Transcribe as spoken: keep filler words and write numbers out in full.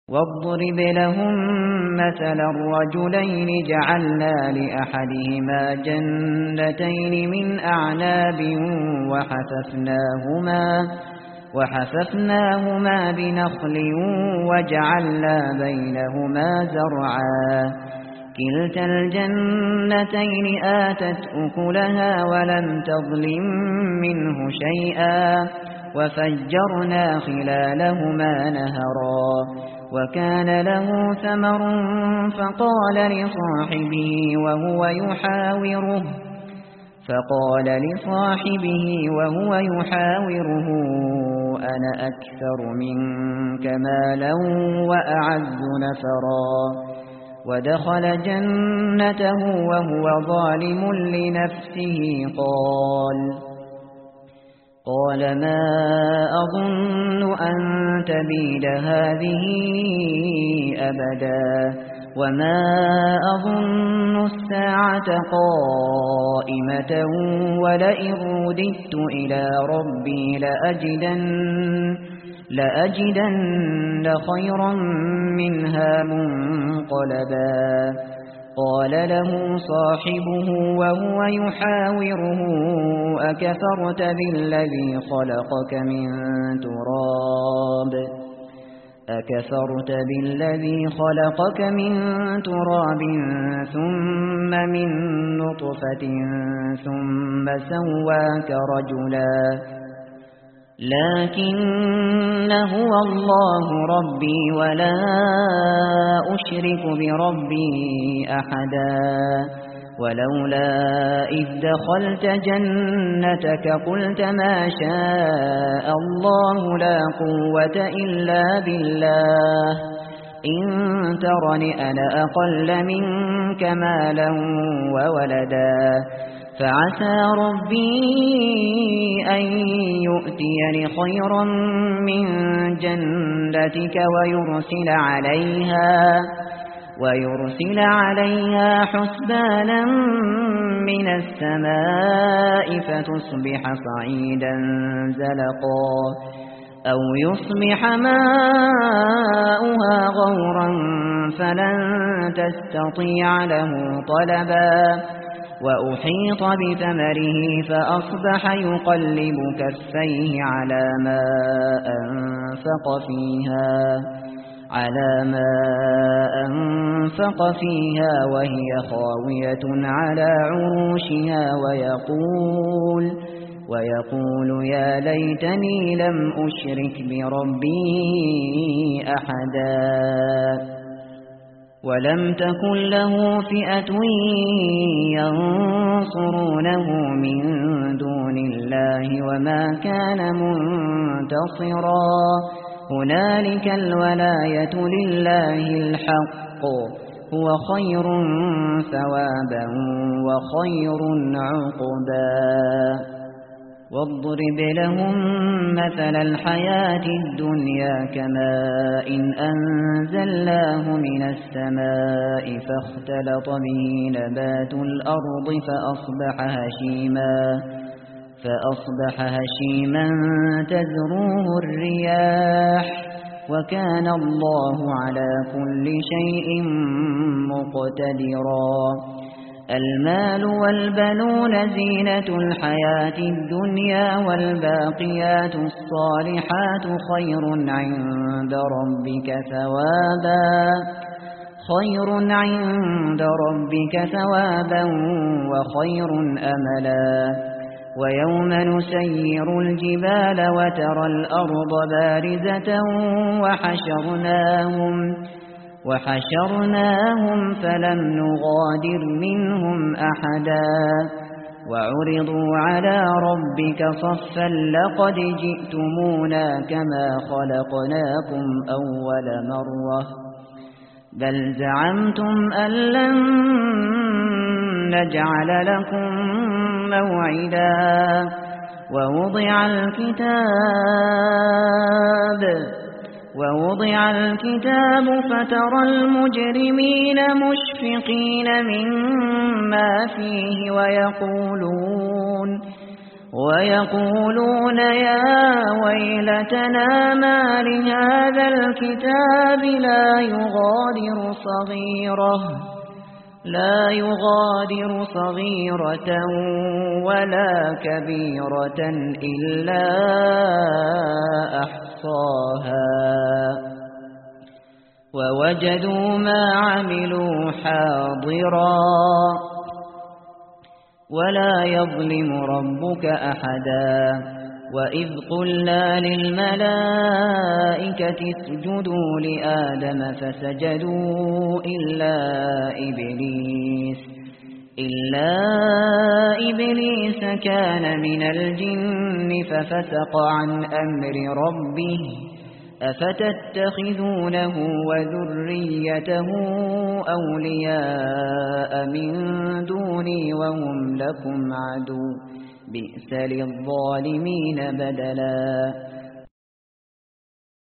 واضرب لهم مثلا الرجلين جعلنا لأحدهما جنتين من أعناب وحففناهما, وحففناهما بنخل وجعلنا بينهما زرعا كلتا الجنتين آتت أكلها ولم تظلم منه شيئا وفجرنا خلالهما نهرا وكان له ثمر فقال لصاحبه وهو يحاوره فقال لصاحبه وهو يحاوره أنا أكثر منك مالا وأعز نفرا ودخل جنته وهو ظالم لنفسه قال قال ما أظن أن تبيد هذه أبدا وما أظن الساعة قائمة ولئن رددت إلى ربي لأجدن, لأجدن خيرا منها منقلبا قال له صاحبه وهو يحاوره أكفرت بالذي خلقك من تراب أكفرت بالذي خلقك من تراب ثم من نطفة ثم سواك رجلا لكن هو الله ربي ولا أشرك بربي أحدا ولولا إذ دخلت جنتك قلت ما شاء الله لا قوة إلا بالله إن ترني أنا أقل منك مالا وولدا فعسى ربي أن يؤتيني خيرا من جنتك ويرسل عليها ويرسل عليها حسبانا من السماء فتصبح صعيدا زلقا أو يصبح ماؤها غورا فلن تستطيع له طلبا وأحيط بثمره فأصبح يقلب كفيه على ما أنفق فيها على ما أنفق فيها وهي خاوية على عروشها ويقول ويقول يا ليتني لم أشرك بربي أحدا ولم تكن له فئة ينصرونه من دون الله وما كان منتصرا هنالك الولاية لله الحق هو خير ثوابا وخير عقبا واضرب لهم مثل الحياة الدنيا كماء إن أنزلناه من السماء فاختلط به نبات الأرض فأصبح هشيما فأصبح هشيما تذروه الرياح وكان الله على كل شيء مقتدرا المال والبنون زينة الحياة الدنيا والباقيات الصالحات خير عند ربك ثوابا خير عند ربك ثوابا وخير أملا ويوم نسير الجبال وترى الأرض بارزة وحشرناهم وحشرناهم فلم نغادر منهم أحدا وعرضوا على ربك صفا لقد جئتمونا كما خلقناكم أول مرة بل زعمتم أن لن نجعل لكم موعدا ووضع الكتاب ووضع الكتاب فترى المجرمين مشفقين مما فيه ويقولون ويقولون يا ويلتنا ما لهذا الكتاب لا يغادر صغيرة لا يغادر صغيرة ولا كبيرة إلا أحصاها ووجدوا ما عملوا حاضرا ولا يظلم ربك أحدا وإذ قلنا للملائكة اسجدوا لآدم فسجدوا إلا إبليس إلا إبليس كان من الجن ففسق عن أمر ربه أفتتخذونه وذريته أولياء من دوني وهم لكم عدو بئس للظالمين بدلا